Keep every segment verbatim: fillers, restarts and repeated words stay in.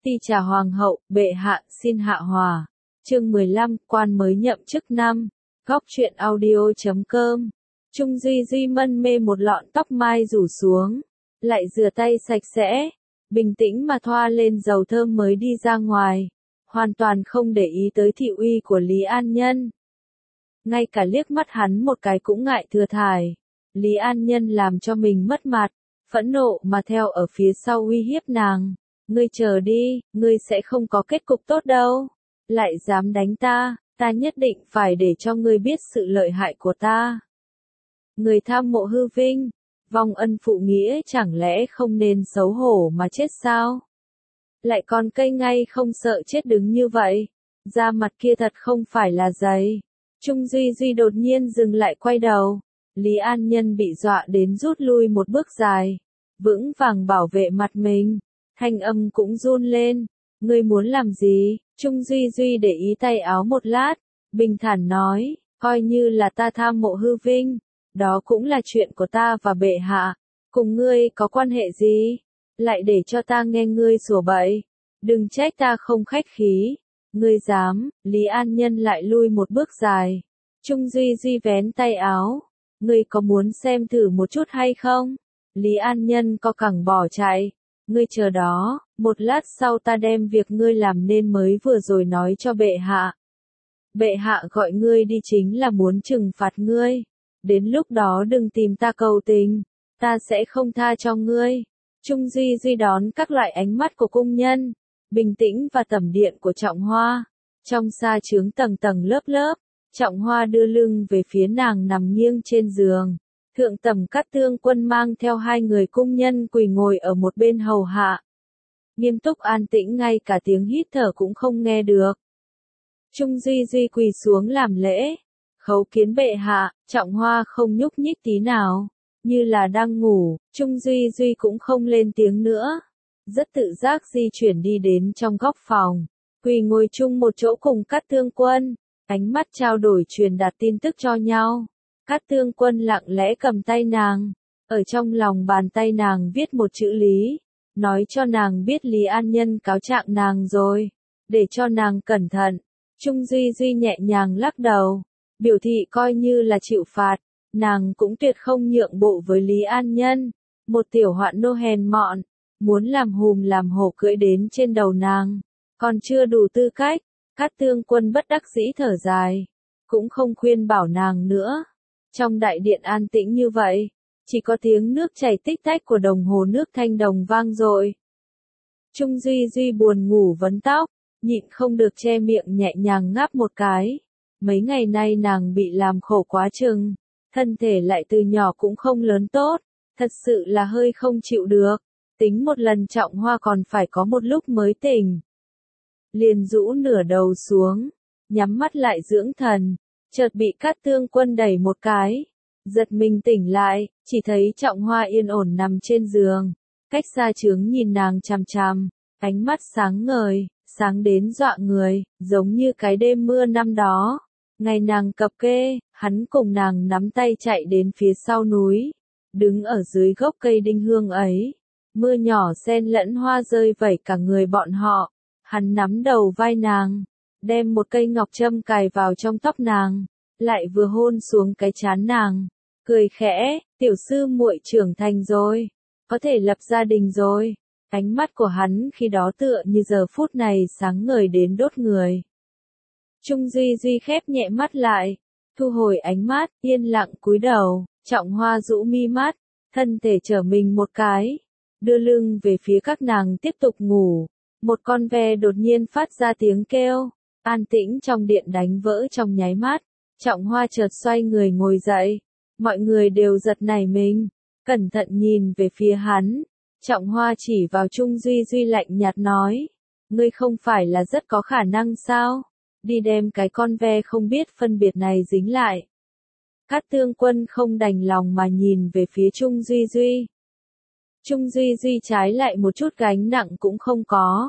Ti trà hoàng hậu, bệ hạ, xin hạ hòa. Chương mười lăm, quan mới nhậm chức năm. Góc truyện audio chấm com. Trung Duy Duy mân mê một lọn tóc mai rủ xuống, lại rửa tay sạch sẽ, bình tĩnh mà thoa lên dầu thơm mới đi ra ngoài, hoàn toàn không để ý tới thị uy của Lý An Nhân. Ngay cả liếc mắt hắn một cái cũng ngại thừa thải. Lý An Nhân làm cho mình mất mặt, phẫn nộ mà theo ở phía sau uy hiếp nàng. Ngươi chờ đi, ngươi sẽ không có kết cục tốt đâu. Lại dám đánh ta, ta nhất định phải để cho ngươi biết sự lợi hại của ta. Người tham mộ hư vinh, vong ân phụ nghĩa chẳng lẽ không nên xấu hổ mà chết sao? Lại còn cây ngay không sợ chết đứng như vậy, da mặt kia thật không phải là dày. Trung Duy Duy đột nhiên dừng lại quay đầu, Lý An Nhân bị dọa đến rút lui một bước dài, vững vàng bảo vệ mặt mình, thanh âm cũng run lên. Ngươi muốn làm gì? Trung Duy Duy để ý tay áo một lát, bình thản nói, coi như là ta tham mộ hư vinh, đó cũng là chuyện của ta và bệ hạ, cùng ngươi có quan hệ gì? Lại để cho ta nghe ngươi sủa bậy, đừng trách ta không khách khí. Ngươi dám? Lý An Nhân lại lui một bước dài. Trung Duy Duy vén tay áo, ngươi có muốn xem thử một chút hay không? Lý An Nhân co cẳng bỏ chạy. Ngươi chờ đó, một lát sau ta đem việc ngươi làm nên mới vừa rồi nói cho bệ hạ. Bệ hạ gọi ngươi đi chính là muốn trừng phạt ngươi. Đến lúc đó đừng tìm ta cầu tình, ta sẽ không tha cho ngươi. Trung Duy Duy đón các loại ánh mắt của cung nhân, bình tĩnh và tẩm điện của Trọng Hoa. Trong sa chướng tầng tầng lớp lớp, Trọng Hoa đưa lưng về phía nàng nằm nghiêng trên giường. Thượng tẩm Cát Tương Quân mang theo hai người cung nhân quỳ ngồi ở một bên hầu hạ. Nghiêm túc an tĩnh, ngay cả tiếng hít thở cũng không nghe được. Trung Duy Duy quỳ xuống làm lễ. Khấu kiến bệ hạ. Trọng Hoa không nhúc nhích tí nào, như là đang ngủ. Trung Duy Duy cũng không lên tiếng nữa, rất tự giác di chuyển đi đến trong góc phòng, quỳ ngồi chung một chỗ cùng Cát Tương Quân, ánh mắt trao đổi truyền đạt tin tức cho nhau. Cát Tương Quân lặng lẽ cầm tay nàng, ở trong lòng bàn tay nàng viết một chữ Lý, nói cho nàng biết Lý An Nhân cáo trạng nàng rồi, để cho nàng cẩn thận. Trung Duy Duy nhẹ nhàng lắc đầu, biểu thị coi như là chịu phạt, nàng cũng tuyệt không nhượng bộ với Lý An Nhân, một tiểu hoạn nô hèn mọn, muốn làm hùm làm hổ cưỡi đến trên đầu nàng, còn chưa đủ tư cách. Cát Tương Quân bất đắc dĩ thở dài, cũng không khuyên bảo nàng nữa. Trong đại điện an tĩnh như vậy, chỉ có tiếng nước chảy tích tách của đồng hồ nước thanh đồng vang dội. Trung Duy Duy buồn ngủ vấn tóc, nhịn không được che miệng nhẹ nhàng ngáp một cái. Mấy ngày nay nàng bị làm khổ quá chừng, thân thể lại từ nhỏ cũng không lớn tốt, thật sự là hơi không chịu được. Tính một lần Trọng Hoa còn phải có một lúc mới tỉnh. Liền rũ nửa đầu xuống, nhắm mắt lại dưỡng thần, chợt bị Cát Tương Quân đẩy một cái, giật mình tỉnh lại, chỉ thấy Trọng Hoa yên ổn nằm trên giường, cách xa chướng nhìn nàng chằm chằm, ánh mắt sáng ngời, sáng đến dọa người, giống như cái đêm mưa năm đó. Ngày nàng cập kê, hắn cùng nàng nắm tay chạy đến phía sau núi, đứng ở dưới gốc cây đinh hương ấy. Mưa nhỏ xen lẫn hoa rơi vẩy cả người bọn họ. Hắn nắm đầu vai nàng, đem một cây ngọc châm cài vào trong tóc nàng, lại vừa hôn xuống cái trán nàng, cười khẽ, tiểu sư muội trưởng thành rồi, có thể lập gia đình rồi. Ánh mắt của hắn khi đó tựa như giờ phút này sáng ngời đến đốt người. Trung Duy Duy khép nhẹ mắt lại, thu hồi ánh mắt, yên lặng cúi đầu. Trọng Hoa rũ mi mắt, thân thể trở mình một cái, đưa lưng về phía các nàng tiếp tục ngủ. Một con ve đột nhiên phát ra tiếng kêu, an tĩnh trong điện đánh vỡ trong nháy mắt. Trọng Hoa chợt xoay người ngồi dậy, mọi người đều giật nảy mình, cẩn thận nhìn về phía hắn. Trọng Hoa chỉ vào Trung Duy Duy lạnh nhạt nói, ngươi không phải là rất có khả năng sao? Đi đem cái con ve không biết phân biệt này dính lại. Cát Tương Quân không đành lòng mà nhìn về phía Trung Duy Duy. Trung Duy Duy trái lại một chút gánh nặng cũng không có.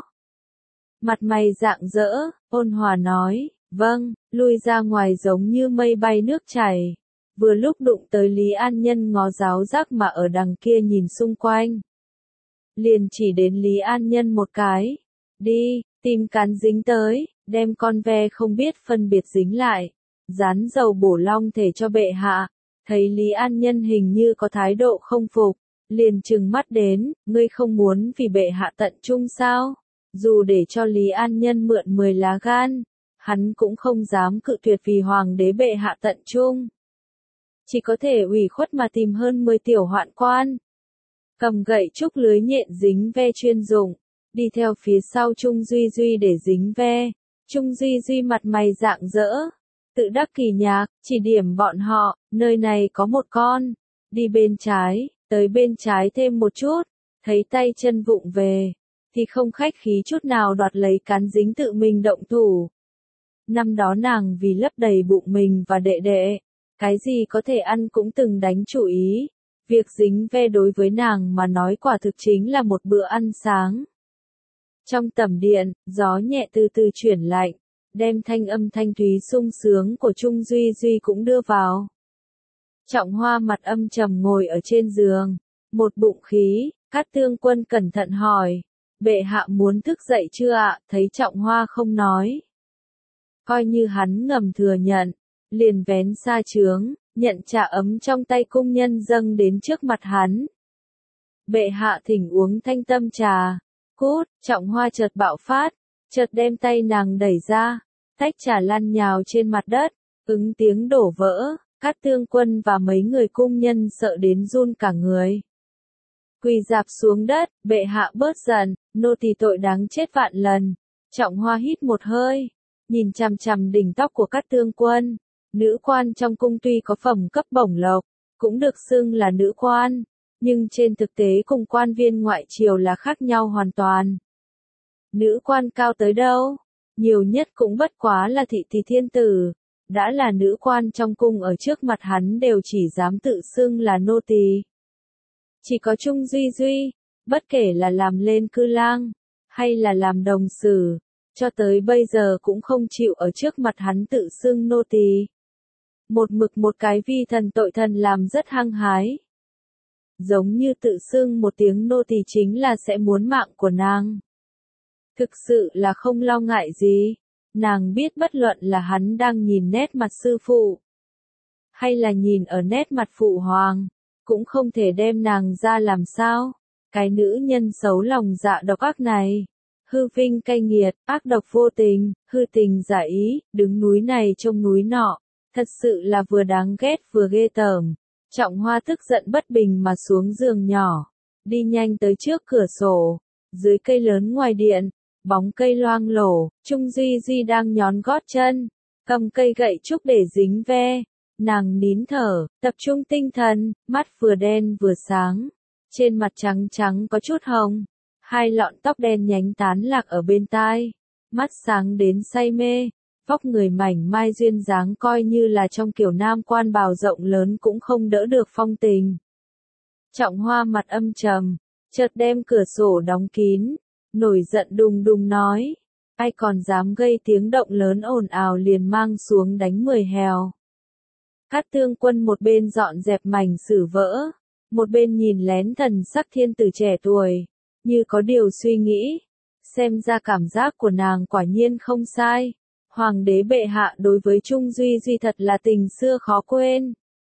Mặt mày rạng rỡ, ôn hòa nói, vâng, lui ra ngoài giống như mây bay nước chảy. Vừa lúc đụng tới Lý An Nhân ngó giáo giác mà ở đằng kia nhìn xung quanh. Liền chỉ đến Lý An Nhân một cái, Đi, tìm cán dính tới, đem con ve không biết phân biệt dính lại, dán dầu bổ long thể cho bệ hạ. Thấy Lý An Nhân hình như có thái độ không phục, liền trừng mắt đến, ngươi không muốn vì bệ hạ tận trung sao? Dù để cho Lý An Nhân mượn mười lá gan, hắn cũng không dám cự tuyệt vì hoàng đế bệ hạ tận trung. Chỉ có thể ủy khuất mà tìm hơn mười tiểu hoạn quan. Cầm gậy trúc lưới nhện dính ve chuyên dụng, đi theo phía sau Trung Duy Duy để dính ve. Trung Duy Duy mặt mày rạng rỡ, tự đắc kỳ nhạc, chỉ điểm bọn họ, nơi này có một con, đi bên trái, tới bên trái thêm một chút, thấy tay chân vụng về, thì không khách khí chút nào đoạt lấy cán dính tự mình động thủ. Năm đó nàng vì lấp đầy bụng mình và đệ đệ, cái gì có thể ăn cũng từng đánh chủ ý, việc dính ve đối với nàng mà nói quả thực chính là một bữa ăn sáng. Trong tẩm điện, gió nhẹ từ từ chuyển lạnh, đem thanh âm thanh thúy sung sướng của Trung Duy Duy cũng đưa vào. Trọng Hoa mặt âm trầm ngồi ở trên giường, một bụng khí, Cát Tương Quân cẩn thận hỏi, bệ hạ muốn thức dậy chưa ạ? Thấy Trọng Hoa không nói, coi như hắn ngầm thừa nhận, liền vén sa trướng, nhận trà ấm trong tay cung nhân dâng đến trước mặt hắn. Bệ hạ thỉnh uống thanh tâm trà. Cút, Trọng Hoa chợt bạo phát, chợt đem tay nàng đẩy ra, tách trà lăn nhào trên mặt đất, ứng tiếng đổ vỡ, Cát Tương Quân và mấy người cung nhân sợ đến run cả người. Quỳ rạp xuống đất, bệ hạ bớt giận, nô tỳ tội đáng chết vạn lần. Trọng Hoa hít một hơi, nhìn chằm chằm đỉnh tóc của Cát Tương Quân. Nữ quan trong cung tuy có phẩm cấp bổng lộc, cũng được xưng là nữ quan, nhưng trên thực tế cùng quan viên ngoại triều là khác nhau hoàn toàn. Nữ quan cao tới đâu? Nhiều nhất cũng bất quá là thị tỳ thiên tử. Đã là nữ quan trong cung ở trước mặt hắn đều chỉ dám tự xưng là nô tỳ. Chỉ có Trung Duy Duy, bất kể là làm lên cư lang, hay là làm đồng sử, cho tới bây giờ cũng không chịu ở trước mặt hắn tự xưng nô tỳ. Một mực một cái vi thần tội thần làm rất hăng hái. Giống như tự xưng một tiếng nô tỳ chính là sẽ muốn mạng của nàng. Thực sự là không lo ngại gì. Nàng biết bất luận là hắn đang nhìn nét mặt sư phụ, hay là nhìn ở nét mặt phụ hoàng, cũng không thể đem nàng ra làm sao. Cái nữ nhân xấu lòng dạ độc ác này, hư vinh cay nghiệt, ác độc vô tình, hư tình giả ý, đứng núi này trông núi nọ, thật sự là vừa đáng ghét vừa ghê tởm. Trọng Hoa tức giận bất bình mà xuống giường nhỏ, đi nhanh tới trước cửa sổ, dưới cây lớn ngoài điện, bóng cây loang lổ, Trung Duy Duy đang nhón gót chân, cầm cây gậy trúc để dính ve. Nàng nín thở, tập trung tinh thần, mắt vừa đen vừa sáng, trên mặt trắng trắng có chút hồng, hai lọn tóc đen nhánh tán lạc ở bên tai, mắt sáng đến say mê, vóc người mảnh mai duyên dáng coi như là trong kiểu nam quan bào rộng lớn cũng không đỡ được phong tình. Trọng Hoa mặt âm trầm, chợt đem cửa sổ đóng kín, nổi giận đùng đùng nói, ai còn dám gây tiếng động lớn ồn ào liền mang xuống đánh mười hèo. Cát Tương Quân một bên dọn dẹp mảnh sử vỡ, một bên nhìn lén thần sắc thiên tử trẻ tuổi, như có điều suy nghĩ, xem ra cảm giác của nàng quả nhiên không sai. Hoàng đế bệ hạ đối với Trung Duy Duy thật là tình xưa khó quên.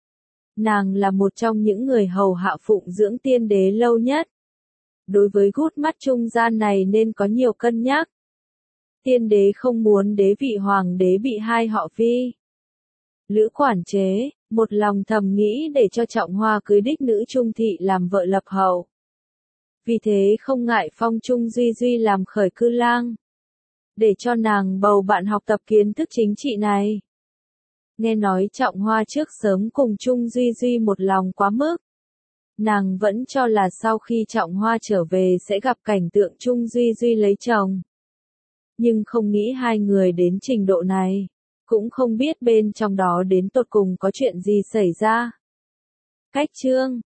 Nàng là một trong những người hầu hạ phụng dưỡng tiên đế lâu nhất. Đối với gút mắt trung gian này nên có nhiều cân nhắc. Tiên đế không muốn đế vị hoàng đế bị hai họ phi. Lữ quản chế, một lòng thầm nghĩ để cho Trọng Hoa cưới đích nữ Trung thị làm vợ lập hậu. Vì thế không ngại phong Trung Duy Duy làm khởi cư lang, để cho nàng bầu bạn học tập kiến thức chính trị này. Nghe nói Trọng Hoa trước sớm cùng Trung Duy Duy một lòng quá mức. Nàng vẫn cho là sau khi Trọng Hoa trở về sẽ gặp cảnh tượng Trung Duy Duy lấy chồng. Nhưng không nghĩ hai người đến trình độ này, cũng không biết bên trong đó đến tột cùng có chuyện gì xảy ra. Cách chương